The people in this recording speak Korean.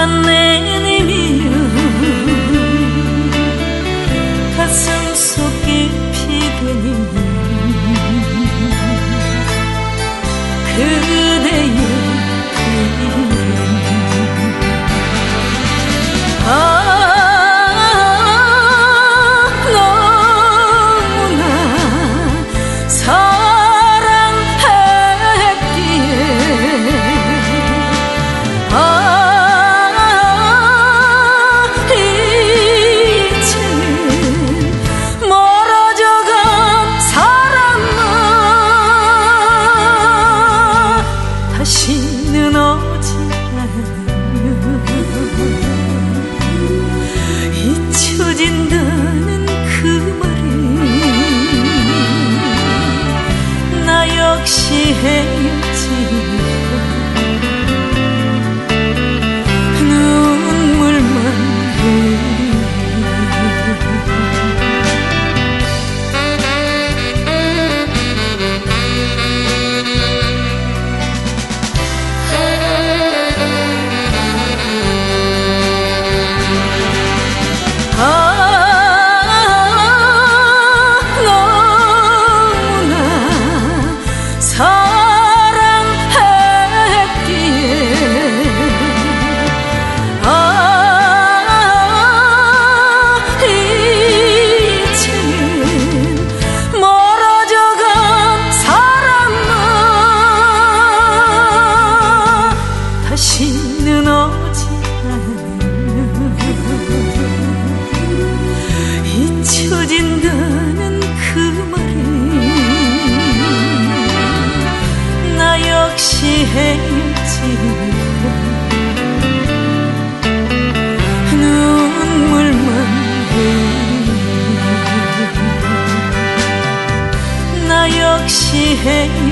내님이여 가슴 속 깊이 되니 그대의 너무나 사랑했기에 이제는 멀어져간 사랑아 다시는 오지 않으며 잊혀진다는 그 말이 나 역시 헤어지고 눈물만 흘리네. 너무나 사랑했기에 이제는 멀어져간 사랑아 다시는 오지 않으며 잊혀진다는 그 말이 나 역시 헤어지고 눈물만 흘리네. 나 역시 헤어지고